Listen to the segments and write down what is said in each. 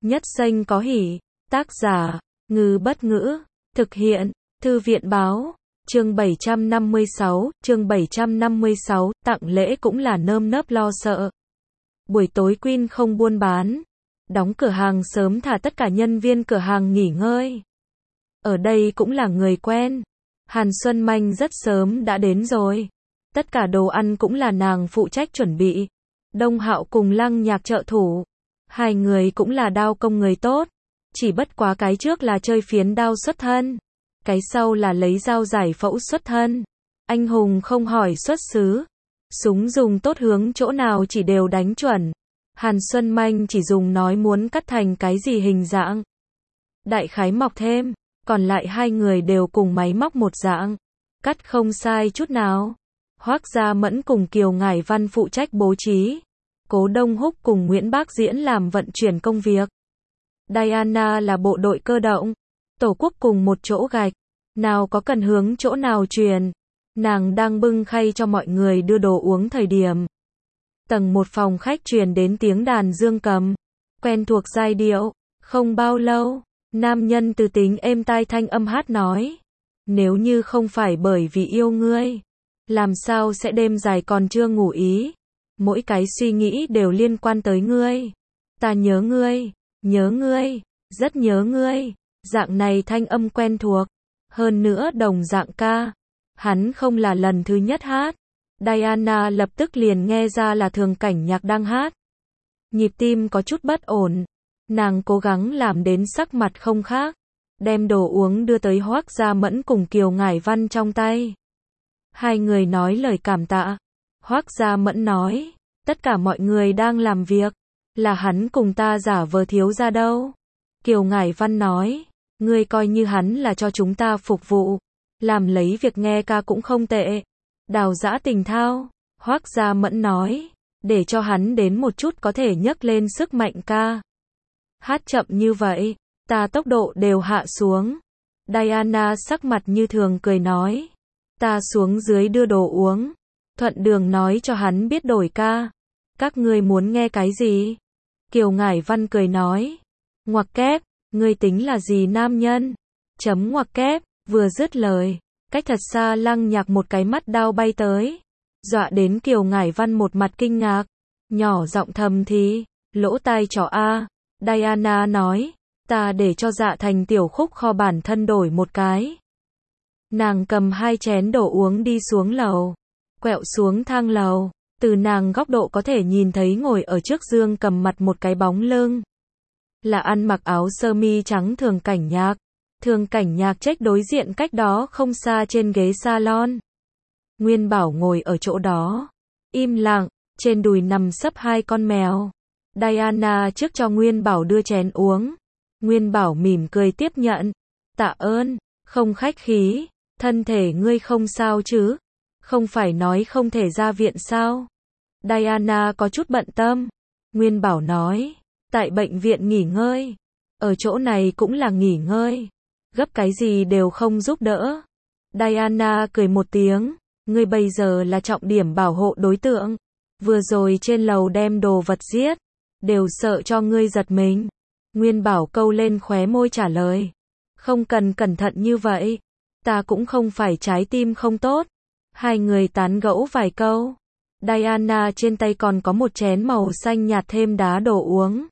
Nhất Xanh có hỉ. Tác giả, Ngư Bất Ngữ. Thực hiện, Thư viện Báo. Chương 756, tặng lễ cũng là nơm nớp lo sợ. Buổi tối Queen không buôn bán. Đóng cửa hàng sớm thả tất cả nhân viên cửa hàng nghỉ ngơi. Ở đây cũng là người quen. Hàn Xuân Manh rất sớm đã đến rồi. Tất cả đồ ăn cũng là nàng phụ trách chuẩn bị. Đông Hạo cùng Lăng Nhạc trợ thủ. Hai người cũng là đao công người tốt. Chỉ bất quá cái trước là chơi phiến đao xuất thân. Cái sau là lấy dao giải phẫu xuất thân. Anh hùng không hỏi xuất xứ. Súng dùng tốt hướng chỗ nào chỉ đều đánh chuẩn. Hàn Xuân Manh chỉ dùng nói muốn cắt thành cái gì hình dạng. Đại khái mọc thêm. Còn lại hai người đều cùng máy móc một dạng. Cắt không sai chút nào. Hoác Gia Mẫn cùng Kiều Ngải Văn phụ trách bố trí. Cố Đông Húc cùng Nguyễn Bác Diễn làm vận chuyển công việc. Diana là bộ đội cơ động. Tổ quốc cùng một chỗ gạch. Nào có cần hướng chỗ nào truyền. Nàng đang bưng khay cho mọi người đưa đồ uống thời điểm. Tầng một phòng khách truyền đến tiếng đàn dương cầm. Quen thuộc giai điệu. Không bao lâu, nam nhân từ tính êm tai thanh âm hát nói. Nếu như không phải bởi vì yêu ngươi, làm sao sẽ đêm dài còn chưa ngủ ý. Mỗi cái suy nghĩ đều liên quan tới ngươi. Ta nhớ ngươi, rất nhớ ngươi. Dạng này thanh âm quen thuộc. Hơn nữa đồng dạng ca. Hắn không là lần thứ nhất hát. Diana lập tức liền nghe ra là Thường Cảnh Nhạc đang hát. Nhịp tim có chút bất ổn. Nàng cố gắng làm đến sắc mặt không khác. Đem đồ uống đưa tới Hoác Gia Mẫn cùng Kiều Ngải Văn trong tay. Hai người nói lời cảm tạ. Hoác Gia Mẫn nói, tất cả mọi người đang làm việc. Là hắn cùng ta giả vờ thiếu gia đâu. Kiều Ngải Văn nói, ngươi coi như hắn là cho chúng ta phục vụ. Làm lấy việc nghe ca cũng không tệ. Đào dã tình thao. Hoác Gia Mẫn nói, để cho hắn đến một chút có thể nhấc lên sức mạnh ca. Hát chậm như vậy, ta tốc độ đều hạ xuống. Diana sắc mặt như thường cười nói, ta xuống dưới đưa đồ uống. Thuận đường nói cho hắn biết đổi ca. Các ngươi muốn nghe cái gì? Kiều Ngải Văn cười nói, ngoặc kép, ngươi tính là gì nam nhân? Chấm ngoặc kép, vừa dứt lời. Cách thật xa Lăng Nhạc một cái mắt đao bay tới. Dọa đến Kiều Ngải Văn một mặt kinh ngạc. Nhỏ giọng thầm thì, lỗ tai chó a. Diana nói, ta để cho Dạ Thành tiểu khúc kho bản thân đổi một cái. Nàng cầm hai chén đồ uống đi xuống lầu. Quẹo xuống thang lầu. Từ nàng góc độ có thể nhìn thấy ngồi ở trước giường cầm mặt một cái bóng lưng. Là ăn mặc áo sơ mi trắng Thường Cảnh Nhạc. Thường Cảnh Nhạc trách đối diện cách đó không xa trên ghế salon. Nguyên Bảo ngồi ở chỗ đó. Im lặng, trên đùi nằm sấp hai con mèo. Diana trước cho Nguyên Bảo đưa chén uống. Nguyên Bảo mỉm cười tiếp nhận. Tạ ơn, không khách khí. Thân thể ngươi không sao chứ? Không phải nói không thể ra viện sao? Diana có chút bận tâm. Nguyên Bảo nói, tại bệnh viện nghỉ ngơi. Ở chỗ này cũng là nghỉ ngơi. Gấp cái gì đều không giúp đỡ. Diana cười một tiếng. Ngươi bây giờ là trọng điểm bảo hộ đối tượng. Vừa rồi trên lầu đem đồ vật giết. Đều sợ cho ngươi giật mình. Nguyên Bảo câu lên khóe môi trả lời. Không cần cẩn thận như vậy. Ta cũng không phải trái tim không tốt. Hai người tán gẫu vài câu. Diana trên tay còn có một chén màu xanh nhạt thêm đá đồ uống.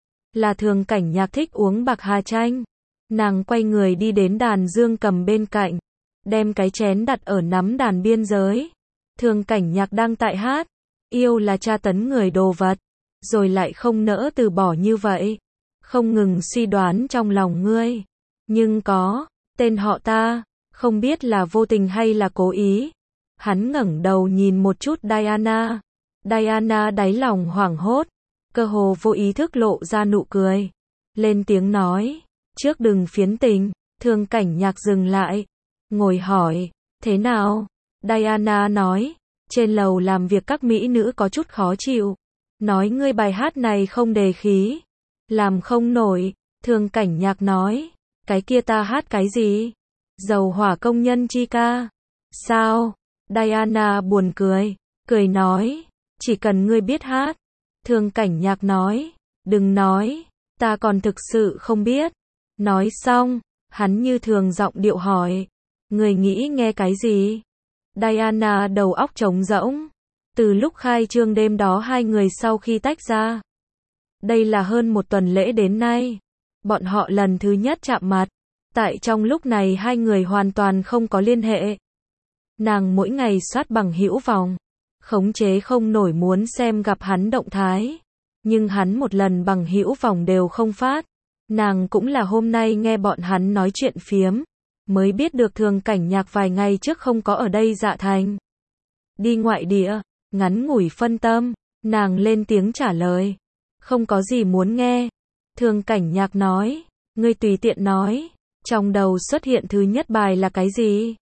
Là Thường Cảnh Nhạc thích uống bạc hà chanh. Nàng quay người đi đến đàn dương cầm bên cạnh. Đem cái chén đặt ở nắm đàn biên giới. Thường Cảnh Nhạc đang tại hát. Yêu là tra tấn người đồ vật. Rồi lại không nỡ từ bỏ như vậy. Không ngừng suy đoán trong lòng ngươi. Nhưng có, tên họ ta, không biết là vô tình hay là cố ý. Hắn ngẩng đầu nhìn một chút Diana. Diana đáy lòng hoảng hốt. Cơ hồ vô ý thức lộ ra nụ cười. Lên tiếng nói, trước đừng phiến tình. Thường Cảnh Nhạc dừng lại. Ngồi hỏi, thế nào? Diana nói, trên lầu làm việc các mỹ nữ có chút khó chịu. Nói ngươi bài hát này không đề khí. Làm không nổi. Thường Cảnh Nhạc nói, cái kia ta hát cái gì? Dầu hỏa công nhân chi ca. Sao? Diana buồn cười. Cười nói, chỉ cần ngươi biết hát. Thường Cảnh Nhạc nói, đừng nói. Ta còn thực sự không biết. Nói xong, hắn như thường giọng điệu hỏi. Người nghĩ nghe cái gì? Diana đầu óc trống rỗng. Từ lúc khai trương đêm đó hai người sau khi tách ra. Đây là hơn một tuần lễ đến nay. Bọn họ lần thứ nhất chạm mặt. Tại trong lúc này hai người hoàn toàn không có liên hệ. Nàng mỗi ngày soát bằng hữu vòng. Khống chế không nổi muốn xem gặp hắn động thái. Nhưng hắn một lần bằng hữu vòng đều không phát. Nàng cũng là hôm nay nghe bọn hắn nói chuyện phiếm. Mới biết được Thường Cảnh Nhạc vài ngày trước không có ở đây Dạ Thành. Đi ngoại địa, ngắn ngủi phân tâm. Nàng lên tiếng trả lời. Không có gì muốn nghe. Thường Cảnh Nhạc nói. Ngươi tùy tiện nói. Trong đầu xuất hiện thứ nhất bài là cái gì?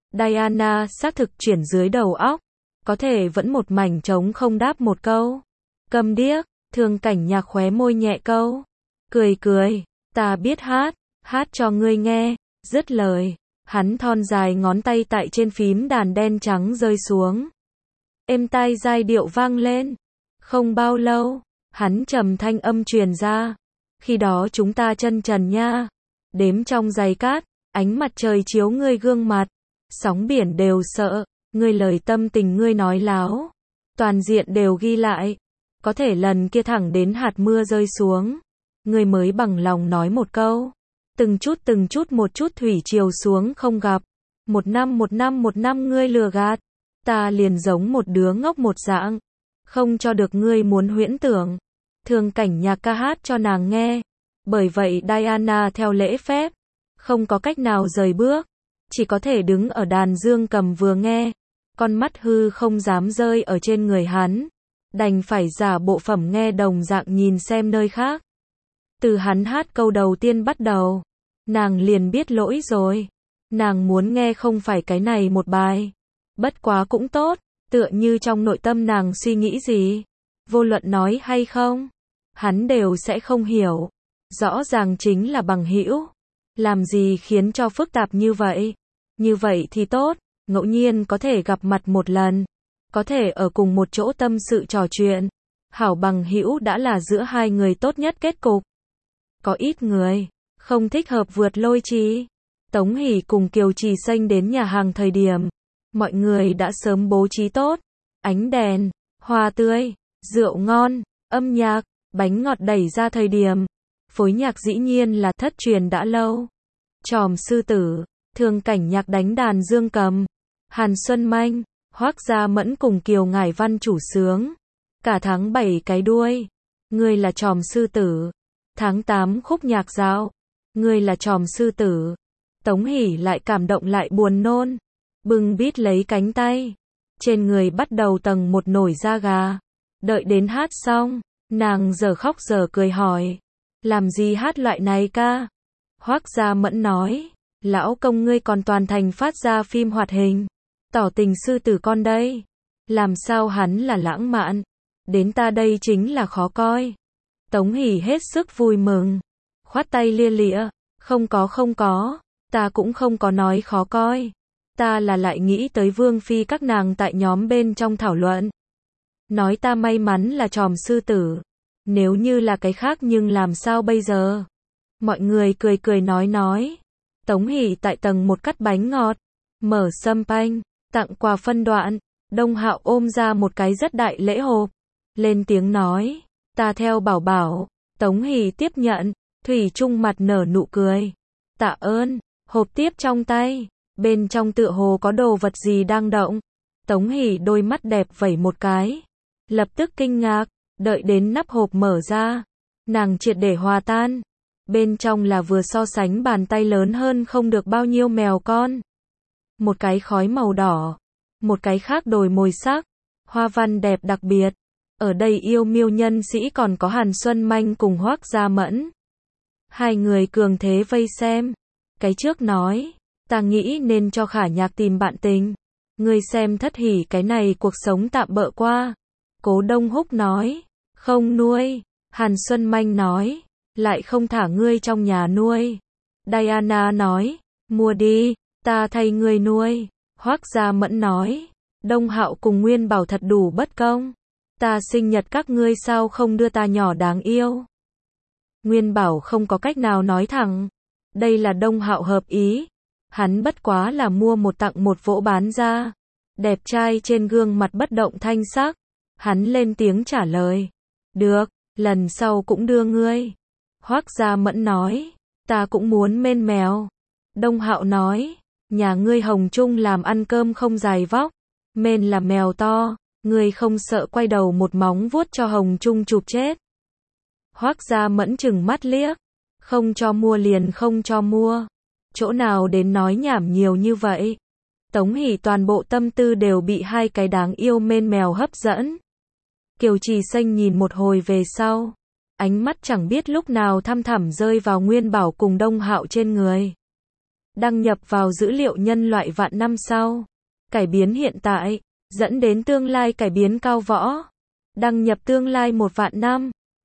Diana xác thực chuyển dưới đầu óc. Có thể vẫn một mảnh trống không đáp một câu. Câm điếc. Thường Cảnh Nhạc khóe môi nhẹ câu. Cười cười. Ta biết hát. Hát cho ngươi nghe. Dứt lời. Hắn thon dài ngón tay tại trên phím đàn đen trắng rơi xuống. Êm tai giai điệu vang lên. Không bao lâu. Hắn trầm thanh âm truyền ra. Khi đó chúng ta chân trần nha. Đếm trong giày cát. Ánh mặt trời chiếu ngươi gương mặt. Sóng biển đều sợ. Ngươi lời tâm tình ngươi nói láo. Toàn diện đều ghi lại. Có thể lần kia thẳng đến hạt mưa rơi xuống. Ngươi mới bằng lòng nói một câu. Từng chút một chút thủy triều xuống không gặp. Một năm ngươi lừa gạt. Ta liền giống một đứa ngốc một dạng. Không cho được ngươi muốn huyễn tưởng. Thường Cảnh Nhạc ca hát cho nàng nghe. Bởi vậy Diana theo lễ phép. Không có cách nào rời bước. Chỉ có thể đứng ở đàn dương cầm vừa nghe. Con mắt hư không dám rơi ở trên người hắn. Đành phải giả bộ phẩm nghe đồng dạng nhìn xem nơi khác. Từ hắn hát câu đầu tiên bắt đầu. Nàng liền biết lỗi rồi. Nàng muốn nghe không phải cái này một bài. Bất quá cũng tốt. Tựa như trong nội tâm nàng suy nghĩ gì. Vô luận nói hay không. Hắn đều sẽ không hiểu. Rõ ràng chính là bằng hữu. Làm gì khiến cho phức tạp như vậy. Như vậy thì tốt. Ngẫu nhiên có thể gặp mặt một lần. Có thể ở cùng một chỗ tâm sự trò chuyện. Hảo bằng hữu đã là giữa hai người tốt nhất kết cục. Có ít người không thích hợp vượt lôi trì. Tống Hỷ cùng Kiều Trì Xanh đến nhà hàng thời điểm. Mọi người đã sớm bố trí tốt. Ánh đèn, hoa tươi, rượu ngon, âm nhạc, bánh ngọt đẩy ra thời điểm. Phối nhạc dĩ nhiên là thất truyền đã lâu. Tròm sư tử, Thường Cảnh Nhạc đánh đàn dương cầm. Hàn Xuân Manh, Hoác Gia Mẫn cùng Kiều Ngải Văn chủ sướng. Cả tháng 7 cái đuôi. Ngươi là tròm sư tử. Tháng 8 khúc nhạc dạo. Ngươi là tròm sư tử. Tống Hỷ lại cảm động lại buồn nôn. Bưng bít lấy cánh tay. Trên người bắt đầu tầng một nổi da gà. Đợi đến hát xong. Nàng giờ khóc giờ cười hỏi. Làm gì hát loại này ca? Hoác Gia Mẫn nói. Lão công ngươi còn toàn thành phát ra phim hoạt hình. Tỏ tình sư tử con đây. Làm sao hắn là lãng mạn. Đến ta đây chính là khó coi. Tống Hỷ hết sức vui mừng. Khoát tay lia lịa. Không có. Ta cũng không có nói khó coi. Ta là lại nghĩ tới Vương Phi các nàng tại nhóm bên trong thảo luận. Nói ta may mắn là tròm sư tử. Nếu như là cái khác nhưng làm sao bây giờ? Mọi người cười nói. Tống Hỷ tại tầng một cắt bánh ngọt. Mở sâm panh. Tặng quà phân đoạn. Đông Hạo ôm ra một cái rất đại lễ hộp. Lên tiếng nói. Ta theo bảo bảo. Tống Hỷ tiếp nhận. Thủy chung mặt nở nụ cười. Tạ ơn. Hộp tiếp trong tay. Bên trong tựa hồ có đồ vật gì đang động. Tống Hỷ đôi mắt đẹp vẩy một cái. Lập tức kinh ngạc. Đợi đến nắp hộp mở ra. Nàng triệt để hòa tan. Bên trong là vừa so sánh bàn tay lớn hơn không được bao nhiêu mèo con. Một cái khói màu đỏ. Một cái khác đồi mồi sắc. Hoa văn đẹp đặc biệt. Ở đây yêu miêu nhân sĩ còn có Hàn Xuân Manh cùng Hoác Gia Mẫn. Hai người cường thế vây xem. Cái trước nói. Ta nghĩ nên cho Khả Nhạc tìm bạn tình. Ngươi xem Thất Hỷ cái này cuộc sống tạm bợ qua. Cố Đông Húc nói. Không nuôi. Hàn Xuân Manh nói. Lại không thả ngươi trong nhà nuôi. Diana nói. Mua đi. Ta thay ngươi nuôi. Hoác Gia Mẫn nói. Đông Hạo cùng Nguyên Bảo thật đủ bất công. Ta sinh nhật các ngươi sao không đưa ta nhỏ đáng yêu. Nguyên Bảo không có cách nào nói thẳng. Đây là Đông Hạo hợp ý. Hắn bất quá là mua một tặng một vỗ bán ra. Đẹp trai trên gương mặt bất động thanh sắc. Hắn lên tiếng trả lời. Được, lần sau cũng đưa ngươi. Hoắc Gia Mẫn nói. Ta cũng muốn mên mèo. Đông Hạo nói. Nhà ngươi Hồng Trung làm ăn cơm không dài vóc. Mên là mèo to. Ngươi không sợ quay đầu một móng vuốt cho Hồng Trung chụp chết. Hoắc Gia Mẫn chừng mắt liếc. Không cho mua liền không cho mua. Chỗ nào đến nói nhảm nhiều như vậy. Tống Hỷ toàn bộ tâm tư đều bị hai cái đáng yêu mên mèo hấp dẫn. Kiều Trì Xanh nhìn một hồi về sau. Ánh mắt chẳng biết lúc nào thăm thẳm rơi vào Nguyên Bảo cùng Đông Hạo trên người. Đăng nhập vào dữ liệu nhân loại vạn năm sau. Cải biến hiện tại, dẫn đến tương lai cải biến cao võ. Đăng nhập tương lai 1 vạn năm.